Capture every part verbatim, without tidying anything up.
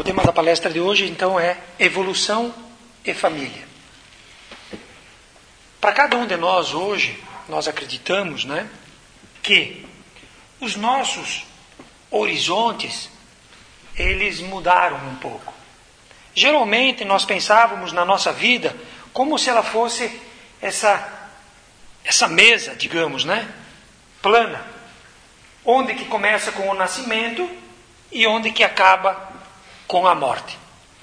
tema da palestra de hoje, então, é evolução e família. Para cada um de nós hoje, nós acreditamos, né, que os nossos horizontes, eles mudaram um pouco. Geralmente, nós pensávamos na nossa vida como se ela fosse essa, essa mesa, digamos, né, plana, onde que começa com o nascimento e onde que acaba com a morte.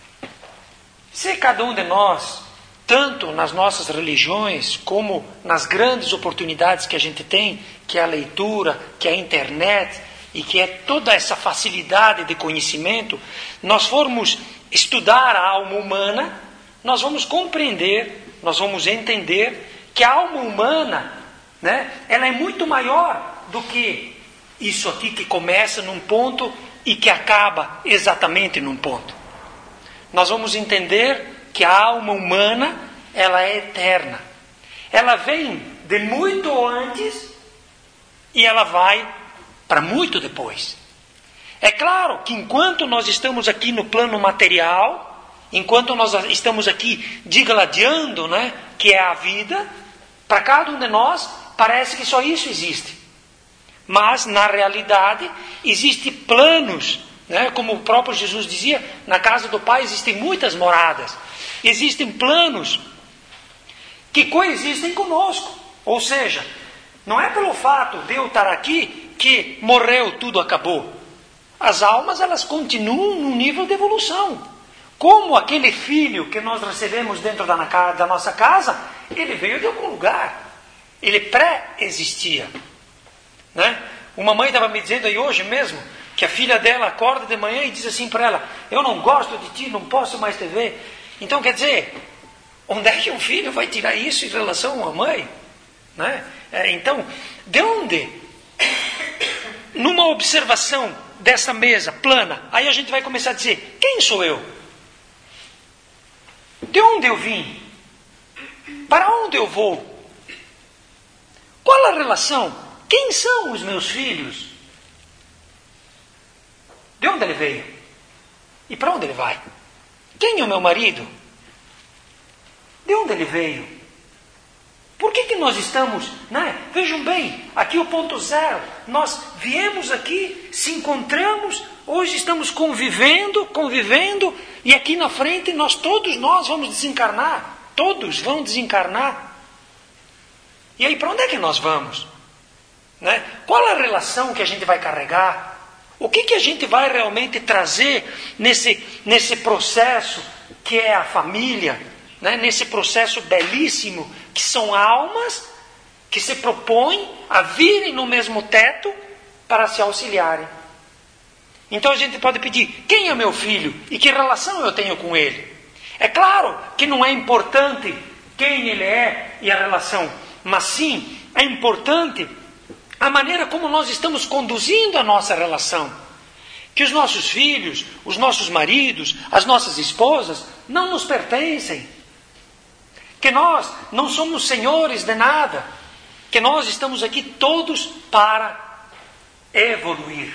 Se cada um de nós, tanto nas nossas religiões, como nas grandes oportunidades que a gente tem, que é a leitura, que é a internet, e que é toda essa facilidade de conhecimento, nós formos estudar a alma humana, nós vamos compreender, nós vamos entender que a alma humana, né, ela é muito maior do que isso aqui que começa num ponto e que acaba exatamente num ponto. Nós vamos entender que a alma humana, ela é eterna. Ela vem de muito antes e ela vai para muito depois. É claro que enquanto nós estamos aqui no plano material, enquanto nós estamos aqui digladiando, né, que é a vida, para cada um de nós parece que só isso existe. Mas, na realidade, existem planos, né? Como o próprio Jesus dizia, na casa do Pai existem muitas moradas. Existem planos que coexistem conosco. Ou seja, não é pelo fato de eu estar aqui que morreu, tudo acabou. As almas, elas continuam num nível de evolução. Como aquele filho que nós recebemos dentro da, da nossa casa, ele veio de algum lugar. Ele pré-existia. Né? Uma mãe estava me dizendo aí hoje mesmo que a filha dela acorda de manhã e diz assim para ela: eu não gosto de ti, não posso mais te ver. Então quer dizer, onde é que um filho vai tirar isso em relação à mãe? Né? É, então, de onde? Numa observação dessa mesa plana, aí a gente vai começar a dizer: quem sou eu? De onde eu vim? Para onde eu vou? Qual a relação? Quem são os meus filhos? De onde ele veio? E para onde ele vai? Quem é o meu marido? De onde ele veio? Por que que nós estamos, né? Vejam bem, aqui o ponto zero. Nós viemos aqui, se encontramos, hoje estamos convivendo, convivendo, e aqui na frente nós todos nós vamos desencarnar. Todos vão desencarnar. E aí para onde é que nós vamos? Né? Qual a relação que a gente vai carregar? O que, que a gente vai realmente trazer nesse, nesse processo que é a família, né? Nesse processo belíssimo que são almas que se propõem a virem no mesmo teto para se auxiliarem. Então a gente pode pedir: quem é meu filho e que relação eu tenho com ele? É claro que não é importante quem ele é e a relação, mas sim é importante a maneira como nós estamos conduzindo a nossa relação. Que os nossos filhos, os nossos maridos, as nossas esposas não nos pertencem. Que nós não somos senhores de nada. Que nós estamos aqui todos para evoluir.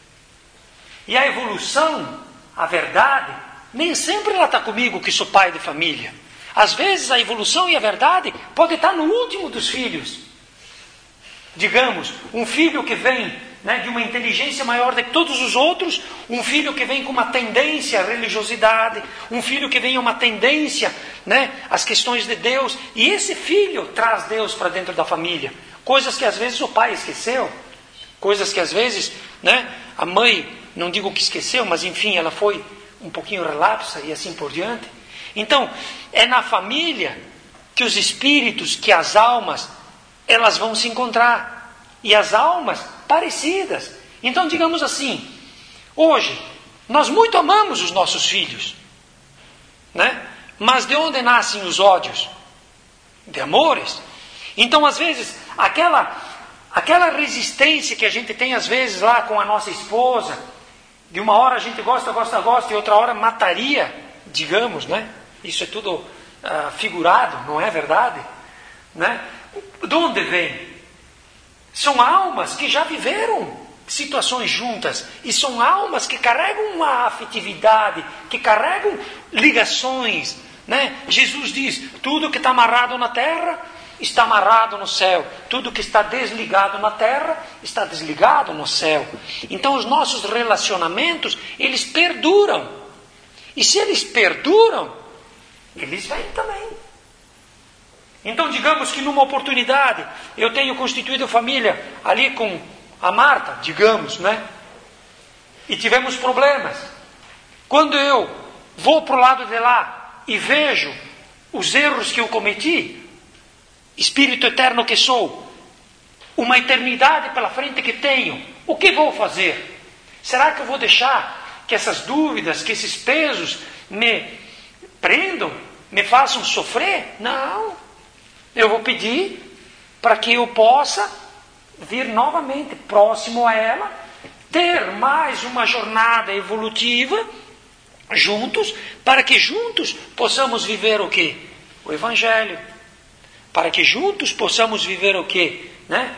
E a evolução, a verdade, nem sempre ela está comigo que sou pai de família. Às vezes a evolução e a verdade pode estar no último dos filhos. Digamos, um filho que vem, né, de uma inteligência maior do que todos os outros, um filho que vem com uma tendência à religiosidade, um filho que vem a uma tendência, né, às questões de Deus, e esse filho traz Deus para dentro da família. Coisas que às vezes o pai esqueceu, coisas que às vezes, né, a mãe, não digo que esqueceu, mas enfim, ela foi um pouquinho relapsa e assim por diante. Então, é na família que os espíritos, que as almas, elas vão se encontrar. E as almas parecidas. Então, digamos assim, hoje, nós muito amamos os nossos filhos, né? Mas de onde nascem os ódios? De amores. Então, às vezes, aquela, aquela resistência que a gente tem, às vezes, lá com a nossa esposa, de uma hora a gente gosta, gosta, gosta, e outra hora mataria, digamos, né? Isso é tudo uh, figurado, não é verdade? Né? De onde vem? São almas que já viveram situações juntas, e são almas que carregam uma afetividade, que carregam ligações, né? Jesus diz, tudo que está amarrado na terra, está amarrado no céu. Tudo que está desligado na terra, está desligado no céu. Então os nossos relacionamentos, eles perduram. E se eles perduram, eles vêm também. Então digamos que numa oportunidade, eu tenho constituído família ali com a Marta, digamos, né? E tivemos problemas. Quando eu vou para o lado de lá e vejo os erros que eu cometi, Espírito eterno que sou, uma eternidade pela frente que tenho, o que vou fazer? Será que eu vou deixar que essas dúvidas, que esses pesos me prendam, me façam sofrer? Não. Eu vou pedir para que eu possa vir novamente próximo a ela, ter mais uma jornada evolutiva juntos, para que juntos possamos viver o quê? O Evangelho. Para que juntos possamos viver o quê? Né?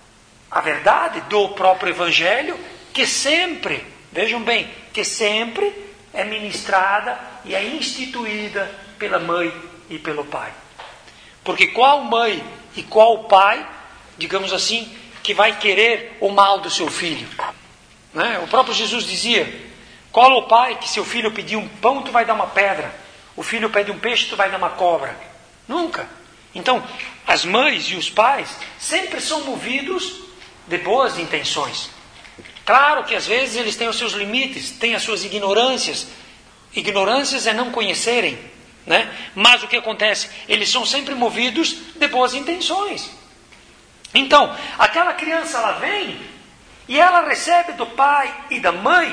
A verdade do próprio Evangelho, que sempre, vejam bem, que sempre é ministrada e é instituída pela mãe e pelo pai. Porque qual mãe e qual pai, digamos assim, que vai querer o mal do seu filho? Né? O próprio Jesus dizia, qual o pai que seu filho pedir um pão, tu vai dar uma pedra? O filho pede um peixe, tu vai dar uma cobra? Nunca. Então, as mães e os pais sempre são movidos de boas intenções. Claro que às vezes eles têm os seus limites, têm as suas ignorâncias. Ignorâncias é não conhecerem, né? Mas o que acontece? Eles são sempre movidos de boas intenções. Então, aquela criança ela vem e ela recebe do pai e da mãe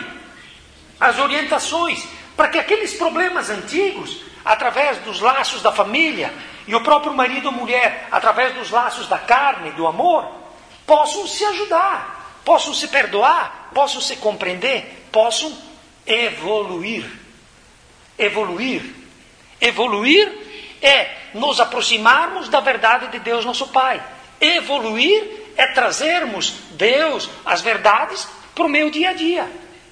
as orientações para que aqueles problemas antigos, através dos laços da família, e o próprio marido ou mulher, através dos laços da carne, do amor, possam se ajudar, possam se perdoar, possam se compreender, possam evoluir. Evoluir. Evoluir é nos aproximarmos da verdade de Deus, nosso Pai. Evoluir é trazermos Deus, as verdades, para o meu dia a dia.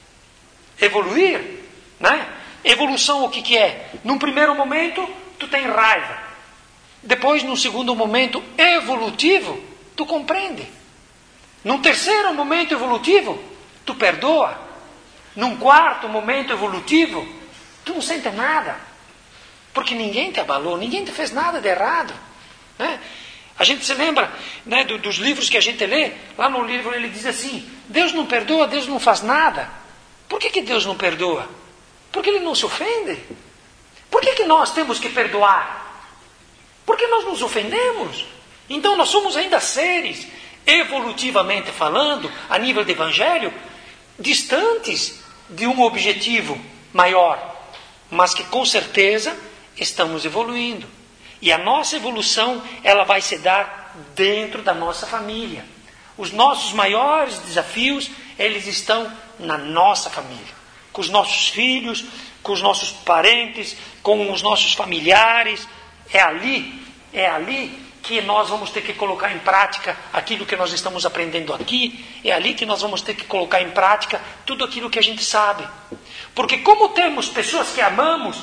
Evoluir, né? Evolução o que, que é? Num primeiro momento, tu tem raiva. Depois, num segundo momento evolutivo, tu compreende. Num terceiro momento evolutivo, tu perdoa. Num quarto momento evolutivo, tu não sente nada. Porque ninguém te abalou, ninguém te fez nada de errado. Né? A gente se lembra, né, do, dos livros que a gente lê. Lá no livro ele diz assim, Deus não perdoa, Deus não faz nada. Por que, que Deus não perdoa? Porque Ele não se ofende. Por que, que nós temos que perdoar? Porque nós nos ofendemos. Então nós somos ainda seres, evolutivamente falando, a nível de evangelho, distantes de um objetivo maior, mas que com certeza estamos evoluindo. E a nossa evolução, ela vai se dar dentro da nossa família. Os nossos maiores desafios, eles estão na nossa família. Com os nossos filhos, com os nossos parentes, com os nossos familiares. É ali, é ali que nós vamos ter que colocar em prática aquilo que nós estamos aprendendo aqui. É ali que nós vamos ter que colocar em prática tudo aquilo que a gente sabe. Porque como temos pessoas que amamos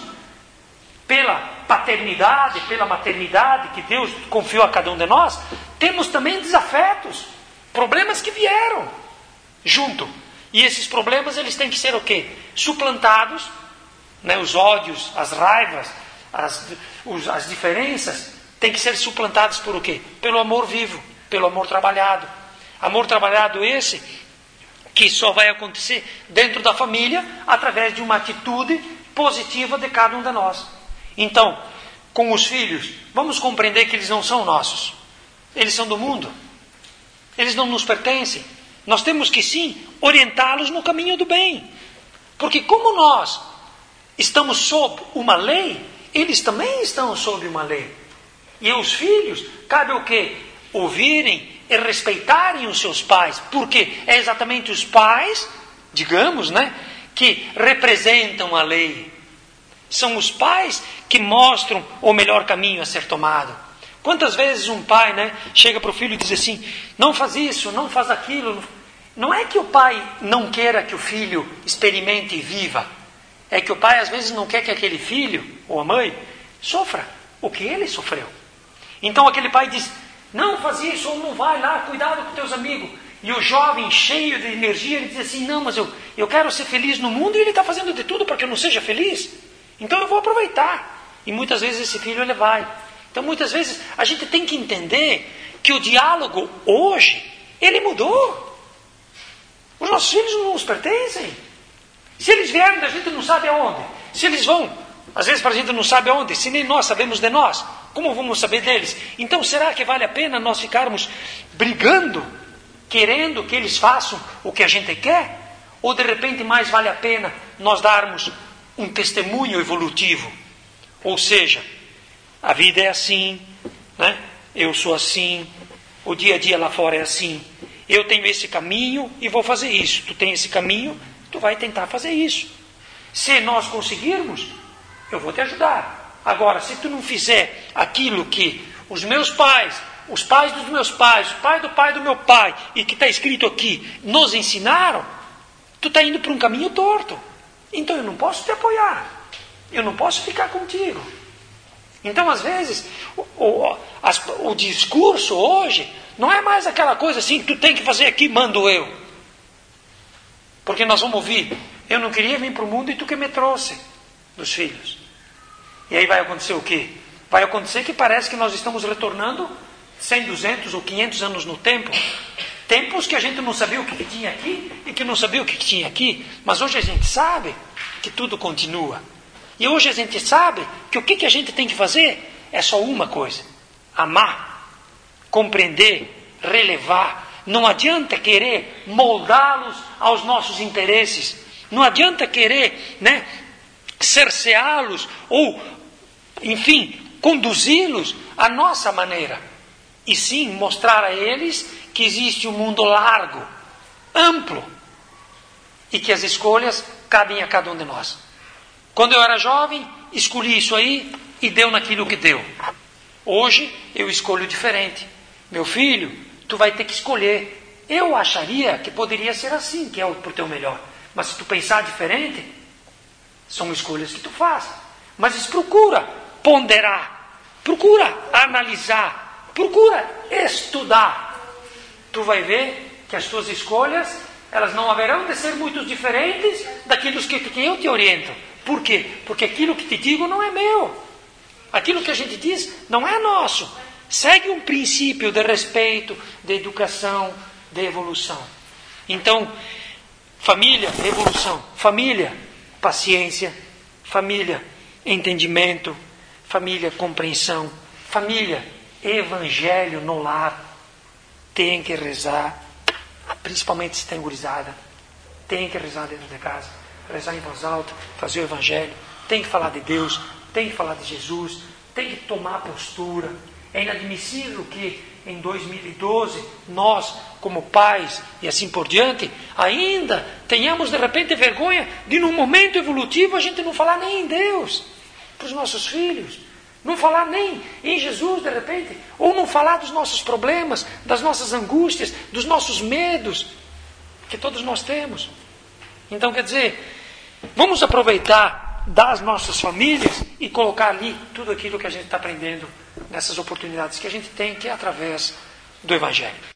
pela paternidade, pela maternidade que Deus confiou a cada um de nós, temos também desafetos, problemas que vieram junto. E esses problemas, eles têm que ser o quê? Suplantados, né? Os ódios, as raivas, as, os, as diferenças, têm que ser suplantados por o quê? Pelo amor vivo, pelo amor trabalhado. Amor trabalhado esse, que só vai acontecer dentro da família, através de uma atitude positiva de cada um de nós. Então, com os filhos, vamos compreender que eles não são nossos. Eles são do mundo. Eles não nos pertencem. Nós temos que sim orientá-los no caminho do bem. Porque como nós estamos sob uma lei, eles também estão sob uma lei. E os filhos, cabe o quê? Ouvirem e respeitarem os seus pais. Porque é exatamente os pais, digamos, né, que representam a lei. São os pais que mostram o melhor caminho a ser tomado. Quantas vezes um pai, né, chega para o filho e diz assim, não faz isso, não faz aquilo. não é que o pai não queira que o filho experimente e viva. É que o pai às vezes não quer que aquele filho, ou a mãe, sofra o que ele sofreu. Então aquele pai diz, não faz isso, ou não vai lá, cuidado com teus amigos. E o jovem, cheio de energia, ele diz assim, não, mas eu, eu quero ser feliz no mundo e ele está fazendo de tudo para que eu não seja feliz. Então eu vou aproveitar. E muitas vezes esse filho ele vai. Então muitas vezes a gente tem que entender que o diálogo hoje, ele mudou. Os nossos filhos não nos pertencem. Se eles vierem, a gente não sabe aonde. Se eles vão, às vezes para a gente não sabe aonde. Se nem nós sabemos de nós, como vamos saber deles? Então será que vale a pena nós ficarmos brigando, querendo que eles façam o que a gente quer? Ou de repente mais vale a pena nós darmos um testemunho evolutivo? Ou seja, a vida é assim, né? Eu sou assim, o dia a dia lá fora é assim. Eu tenho esse caminho e vou fazer isso. Tu tem esse caminho, tu vai tentar fazer isso. Se nós conseguirmos, eu vou te ajudar. Agora, se tu não fizer aquilo que os meus pais, os pais dos meus pais, o pai do pai do meu pai, e que está escrito aqui, nos ensinaram, tu está indo para um caminho torto. Então eu não posso te apoiar. Eu não posso ficar contigo. Então, às vezes, o, o, as, o discurso hoje não é mais aquela coisa assim, tu tem que fazer aqui, mando eu. Porque nós vamos ouvir, eu não queria vir para o mundo e tu que me trouxe, dos filhos. E aí vai acontecer o quê? Vai acontecer que parece que nós estamos retornando cem, duzentos ou quinhentos anos no tempo. Tempos que a gente não sabia o que, que tinha aqui e que não sabia o que, que tinha aqui. Mas hoje a gente sabe que tudo continua. E hoje a gente sabe que o que, que a gente tem que fazer é só uma coisa. Amar, compreender, relevar. Não adianta querer moldá-los aos nossos interesses. Não adianta querer, né, cerceá-los ou, enfim, conduzi-los à nossa maneira. E sim mostrar a eles que existe um mundo largo, amplo, e que as escolhas cabem a cada um de nós. Quando eu era jovem, escolhi isso aí e deu naquilo que deu. Hoje, eu escolho diferente. Meu filho, tu vai ter que escolher. Eu acharia que poderia ser assim, que é o pro teu melhor. Mas se tu pensar diferente, são escolhas que tu faz. Mas procura ponderar, procura analisar, procura estudar. Tu vai ver que as tuas escolhas, elas não haverão de ser muito diferentes daquilo que, que eu te oriento. Por quê? Porque aquilo que te digo não é meu. Aquilo que a gente diz não é nosso. Segue um princípio de respeito, de educação, de evolução. Então, família, evolução. Família, paciência. Família, entendimento. Família, compreensão. Família, evangelho no lar. Tem que rezar, principalmente se tem gurizada. Tem que rezar dentro de casa. Rezar em voz alta, fazer o evangelho, tem que falar de Deus, tem que falar de Jesus, tem que tomar postura. É inadmissível que em dois mil e doze nós, como pais e assim por diante, ainda tenhamos de repente vergonha de num momento evolutivo a gente não falar nem em Deus para os nossos filhos, não falar nem em Jesus de repente, ou não falar dos nossos problemas, das nossas angústias, dos nossos medos que todos nós temos. Então, quer dizer, vamos aproveitar das nossas famílias e colocar ali tudo aquilo que a gente está aprendendo nessas oportunidades que a gente tem, que é através do Evangelho.